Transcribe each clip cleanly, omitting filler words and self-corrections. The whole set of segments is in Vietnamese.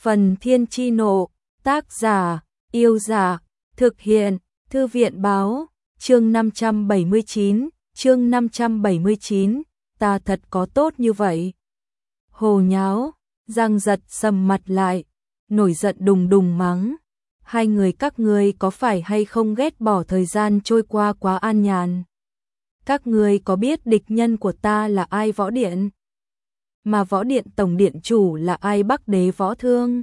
Phần Thiên Chi Nộ, tác giả, Yêu Giả, thực hiện, Thư viện Báo, chương 579, ta thật có tốt như vậy. Hồ nháo, Giang Giật sầm mặt lại, nổi giận đùng đùng mắng. Hai người các ngươi có phải hay không ghét bỏ thời gian trôi qua quá an nhàn? Các ngươi có biết địch nhân của ta là ai Võ Điện? Mà Võ Điện tổng điện chủ là ai Bắc Đế Võ Thương?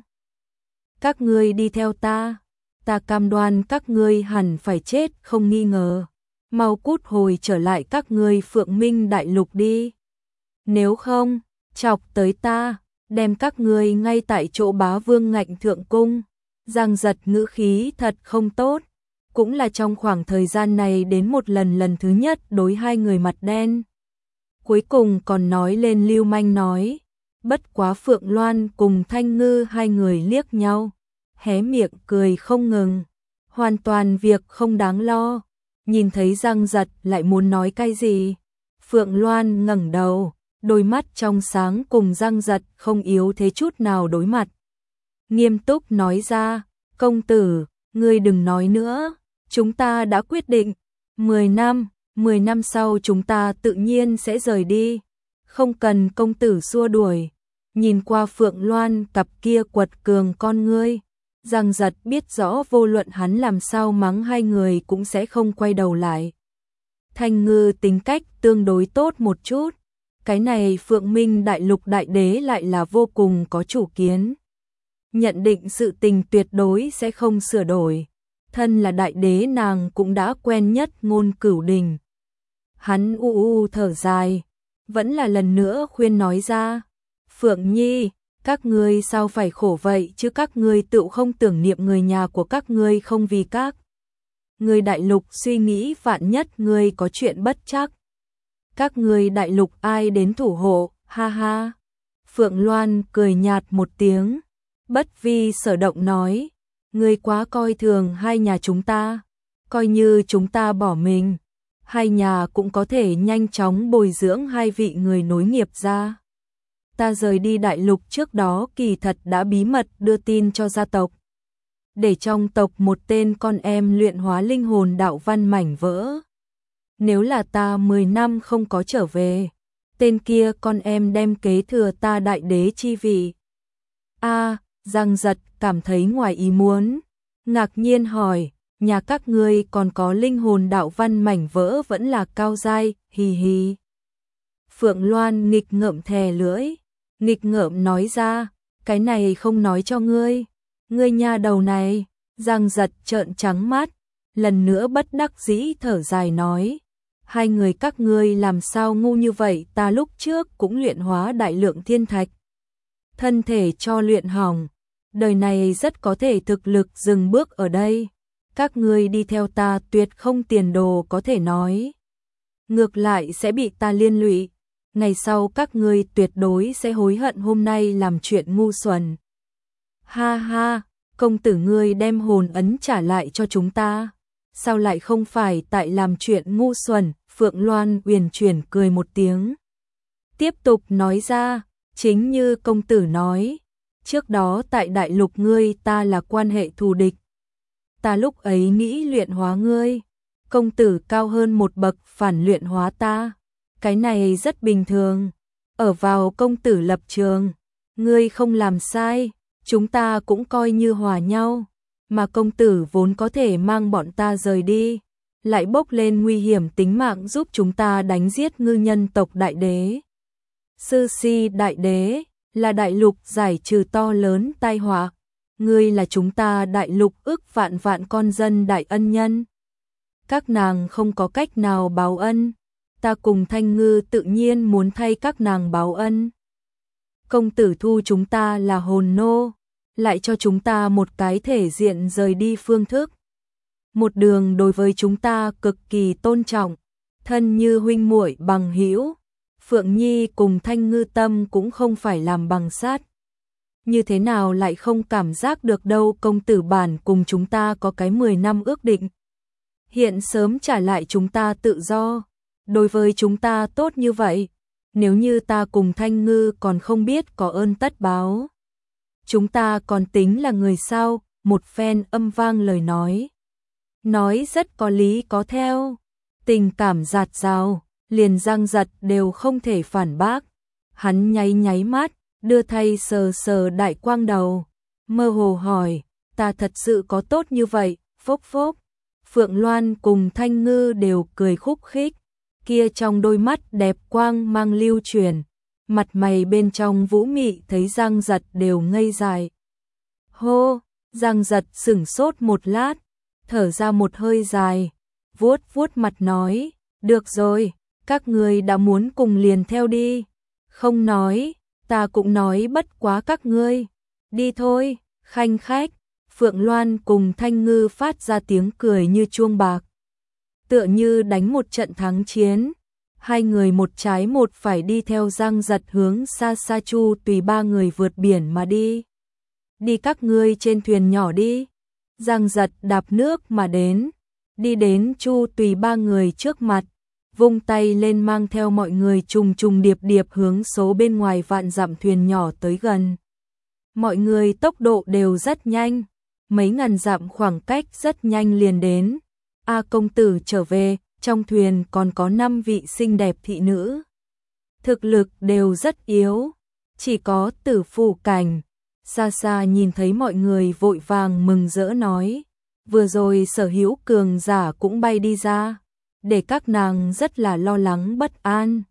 Các ngươi đi theo ta cam đoan các ngươi hẳn phải chết không nghi ngờ. Mau cút hồi trở lại các ngươi Phượng Minh Đại Lục đi. Nếu không, chọc tới ta, đem các ngươi ngay tại chỗ bá vương ngạnh thượng cung. Giang Giật ngữ khí thật không tốt, cũng là trong khoảng thời gian này đến một lần thứ nhất đối hai người mặt đen. Cuối cùng còn nói lên lưu manh nói, bất quá Phượng Loan cùng Thanh Ngư hai người liếc nhau, hé miệng cười không ngừng, hoàn toàn việc không đáng lo. Nhìn thấy Giang Giật lại muốn nói cái gì, Phượng Loan ngẩng đầu, đôi mắt trong sáng cùng Giang Giật không yếu thế chút nào đối mặt. Nghiêm túc nói ra, công tử, ngươi đừng nói nữa, chúng ta đã quyết định, 10 năm sau chúng ta tự nhiên sẽ rời đi, không cần công tử xua đuổi. Nhìn qua Phượng Loan cặp kia quật cường con ngươi, Giang Giật biết rõ vô luận hắn làm sao mắng hai người cũng sẽ không quay đầu lại. Thanh Ngư tính cách tương đối tốt một chút, cái này Phượng Minh Đại Lục Đại Đế lại là vô cùng có chủ kiến. Nhận định sự tình tuyệt đối sẽ không sửa đổi. Thân là Đại Đế nàng cũng đã quen nhất ngôn cửu đình. Hắn thở dài, vẫn là lần nữa khuyên nói ra, Phượng Nhi, các ngươi sao phải khổ vậy chứ, các ngươi tự không tưởng niệm người nhà của các ngươi không, vì các ngươi Đại Lục suy nghĩ vạn nhất ngươi có chuyện bất chắc. Các ngươi Đại Lục ai đến thủ hộ, ha ha. Phượng Loan cười nhạt một tiếng, bất vi sở động nói, ngươi quá coi thường hai nhà chúng ta, coi như chúng ta bỏ mình, hai nhà cũng có thể nhanh chóng bồi dưỡng hai vị người nối nghiệp ra. Ta rời đi Đại Lục trước đó kỳ thật đã bí mật đưa tin cho gia tộc, để trong tộc một tên con em luyện hóa linh hồn đạo văn mảnh vỡ. Nếu là ta 10 năm không có trở về, tên kia con em đem kế thừa ta Đại Đế chi vị. Giang Giật cảm thấy ngoài ý muốn, ngạc nhiên hỏi, nhà các ngươi còn có linh hồn đạo văn mảnh vỡ vẫn là cao giai, hì hì. Phượng Loan nghịch ngợm thè lưỡi, nghịch ngợm nói ra, cái này không nói cho ngươi, ngươi nha đầu này. Giang Giật trợn trắng mắt, lần nữa bất đắc dĩ thở dài nói, hai người các ngươi làm sao ngu như vậy, ta lúc trước cũng luyện hóa đại lượng thiên thạch, thân thể cho luyện hỏng, đời này rất có thể thực lực dừng bước ở đây, các ngươi đi theo ta tuyệt không tiền đồ có thể nói, ngược lại sẽ bị ta liên lụy, ngày sau các ngươi tuyệt đối sẽ hối hận hôm nay làm chuyện ngu xuẩn. Ha ha, công tử ngươi đem hồn ấn trả lại cho chúng ta, sao lại không phải tại làm chuyện ngu xuẩn? Phượng Loan uyển chuyển cười một tiếng, tiếp tục nói ra, chính như công tử nói, trước đó tại Đại Lục ngươi ta là quan hệ thù địch, ta lúc ấy nghĩ luyện hóa ngươi, công tử cao hơn một bậc phản luyện hóa ta, cái này rất bình thường, ở vào công tử lập trường, ngươi không làm sai, chúng ta cũng coi như hòa nhau, mà công tử vốn có thể mang bọn ta rời đi, lại bốc lên nguy hiểm tính mạng giúp chúng ta đánh giết ngư nhân tộc Đại Đế. Sư Si Đại Đế là Đại Lục giải trừ to lớn tai họa, ngươi là chúng ta Đại Lục ức vạn vạn con dân đại ân nhân. Các nàng không có cách nào báo ân, ta cùng Thanh Ngư tự nhiên muốn thay các nàng báo ân. Công tử thu chúng ta là hồn nô, lại cho chúng ta một cái thể diện rời đi phương thức. Một đường đối với chúng ta cực kỳ tôn trọng, thân như huynh muội bằng hữu. Phượng Nhi cùng Thanh Ngư tâm cũng không phải làm bằng sắt. Như thế nào lại không cảm giác được đâu, công tử bản cùng chúng ta có cái 10 năm ước định. Hiện sớm trả lại chúng ta tự do, đối với chúng ta tốt như vậy, nếu như ta cùng Thanh Ngư còn không biết có ơn tất báo. chúng ta còn tính là người sao, một phen âm vang lời nói rất có lý có theo, tình cảm dạt dào, liền Giang Giật đều không thể phản bác. Hắn nháy mắt, đưa thay sờ sờ đại quang đầu, mơ hồ hỏi, ta thật sự có tốt như vậy, phốc phốc. Phượng Loan cùng Thanh Ngư đều cười khúc khích, kia trong đôi mắt đẹp quang mang lưu truyền, mặt mày bên trong vũ mị thấy Giang Giật đều ngây dại. Hô, Giang Giật sửng sốt một lát, thở ra một hơi dài, vuốt vuốt mặt nói, được rồi, các ngươi đã muốn cùng liền theo đi, không nói, ta cũng nói bất quá các ngươi, đi thôi, khanh khách. Phượng Loan cùng Thanh Ngư phát ra tiếng cười như chuông bạc, tựa như đánh một trận thắng chiến. Hai người một trái một phải đi theo Giang Giật hướng xa xa Chu Tùy ba người vượt biển mà đi. Đi các ngươi trên thuyền nhỏ đi. Giang Giật đạp nước mà đến, đi đến Chu Tùy ba người trước mặt, vung tay lên mang theo mọi người trùng trùng điệp điệp hướng số bên ngoài vạn dặm thuyền nhỏ tới gần. Mọi người tốc độ đều rất nhanh, mấy ngàn dặm khoảng cách rất nhanh liền đến. A công tử trở về, trong thuyền còn có 5 vị xinh đẹp thị nữ. Thực lực đều rất yếu, chỉ có Tử Phụ Cảnh. Xa xa nhìn thấy mọi người vội vàng mừng rỡ nói, vừa rồi sở hữu cường giả cũng bay đi ra, để các nàng rất là lo lắng bất an.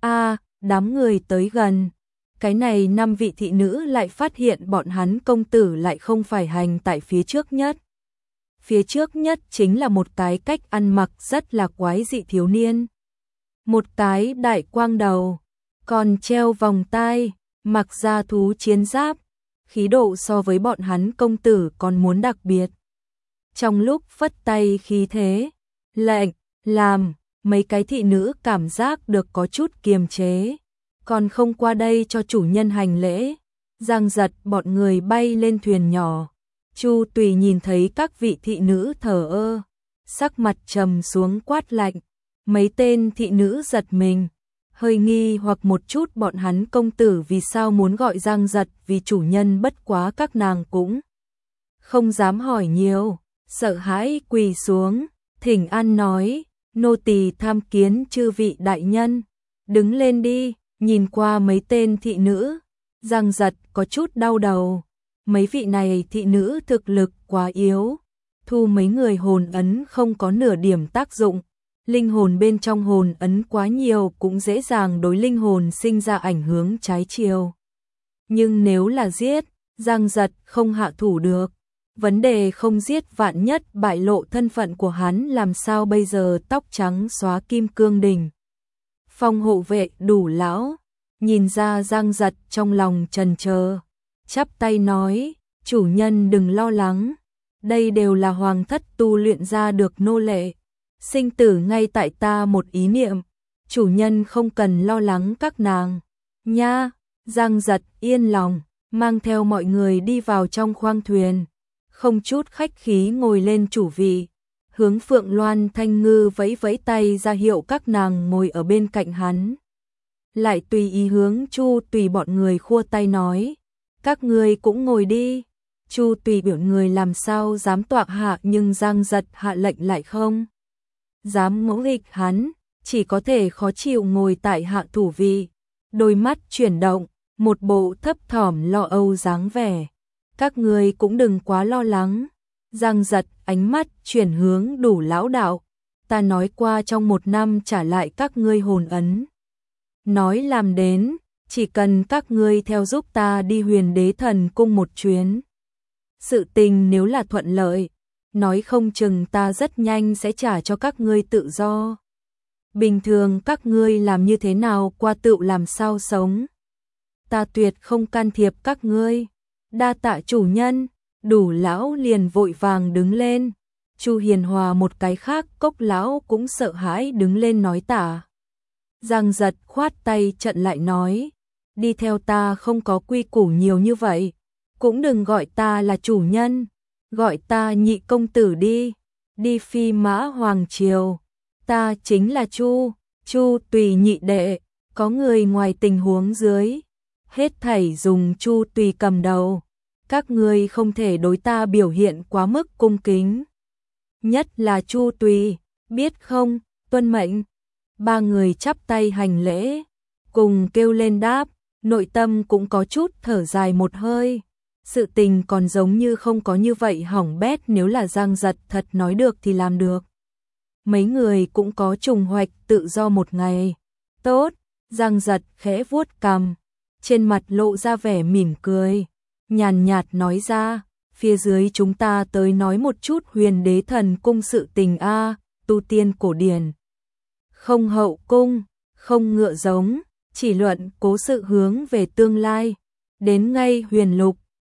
Đám người tới gần, cái này 5 vị thị nữ lại phát hiện bọn hắn công tử lại không phải hành tại phía trước nhất. Phía trước nhất chính là một cái cách ăn mặc rất là quái dị thiếu niên. Một cái đại quang đầu, còn treo vòng tai, mặc da thú chiến giáp, khí độ so với bọn hắn công tử còn muốn đặc biệt. Trong lúc phất tay khí thế, lệnh, làm, mấy cái thị nữ cảm giác được có chút kiềm chế, còn không qua đây cho chủ nhân hành lễ. Giang Giật bọn người bay lên thuyền nhỏ. Chu Tùy nhìn thấy các vị thị nữ thờ ơ, sắc mặt trầm xuống quát lạnh. Mấy tên thị nữ giật mình, hơi nghi hoặc một chút bọn hắn công tử vì sao muốn gọi Giang Giật vì chủ nhân, bất quá các nàng cũng không dám hỏi nhiều, sợ hãi quỳ xuống, thỉnh an nói, nô tỳ tham kiến chư vị đại nhân, đứng lên đi. Nhìn qua mấy tên thị nữ, Giang Giật có chút đau đầu. Mấy vị này thị nữ thực lực quá yếu, thu mấy người hồn ấn không có nửa điểm tác dụng. Linh hồn bên trong hồn ấn quá nhiều cũng dễ dàng đối linh hồn sinh ra ảnh hưởng trái chiều. Nhưng nếu là giết, Giang Giật không hạ thủ được. Vấn đề không giết vạn nhất bại lộ thân phận của hắn làm sao bây giờ. Tóc trắng xóa kim cương đỉnh, Phong hộ vệ Đủ lão, nhìn ra Giang Giật trong lòng chần chờ, chắp tay nói, chủ nhân đừng lo lắng, đây đều là hoàng thất tu luyện ra được nô lệ, sinh tử ngay tại ta một ý niệm, chủ nhân không cần lo lắng các nàng, nha. Giang Giật yên lòng, mang theo mọi người đi vào trong khoang thuyền, không chút khách khí ngồi lên chủ vị, hướng Phượng Loan Thanh Ngư vẫy vẫy tay ra hiệu các nàng ngồi ở bên cạnh hắn. Lại tùy ý hướng Chu Tùy bọn người khua tay nói, các ngươi cũng ngồi đi. Chu Tùy biểu người làm sao dám tọa hạ, nhưng Giang Giật hạ lệnh lại không dám ngỗ nghịch hắn, chỉ có thể khó chịu ngồi tại hạ thủ vị, đôi mắt chuyển động, một bộ thấp thỏm lo âu dáng vẻ. Các ngươi cũng đừng quá lo lắng. Giang Giật ánh mắt chuyển hướng Đủ lão đạo, ta nói qua trong 1 năm trả lại các ngươi hồn ấn. Nói làm đến, chỉ cần các ngươi theo giúp ta đi Huyền Đế Thần Cung một chuyến. Sự tình nếu là thuận lợi, nói không chừng ta rất nhanh sẽ trả cho các ngươi tự do. Bình thường các ngươi làm như thế nào qua tựu làm sao sống. Ta tuyệt không can thiệp các ngươi. Đa tạ chủ nhân. Đủ lão liền vội vàng đứng lên. Chu Hiền Hòa một cái khác Cốc lão cũng sợ hãi đứng lên nói tạ. Giang Giật khoát tay trận lại nói, đi theo ta không có quy củ nhiều như vậy, cũng đừng gọi ta là chủ nhân, gọi ta nhị công tử đi. Đi Phi Mã Hoàng Triều, ta chính là Chu Tùy nhị đệ, có người ngoài tình huống dưới, hết thảy dùng Chu Tùy cầm đầu. các ngươi không thể đối ta biểu hiện quá mức cung kính. Nhất là Chu Tùy, biết không, tuân mệnh. Ba người chắp tay hành lễ, cùng kêu lên đáp, nội tâm cũng có chút thở dài một hơi. Sự tình còn giống như không có như vậy hỏng bét, nếu là Giang Giật thật nói được thì làm được. Mấy người cũng có trùng hoạch tự do một ngày. Tốt, Giang Giật khẽ vuốt cằm, trên mặt lộ ra vẻ mỉm cười, nhàn nhạt nói ra, phía dưới chúng ta tới nói một chút Huyền Đế Thần Cung sự tình a, tu tiên cổ điển. Không hậu cung, không ngựa giống, chỉ luận cố sự hướng về tương lai. Đến ngay Huyền Lục,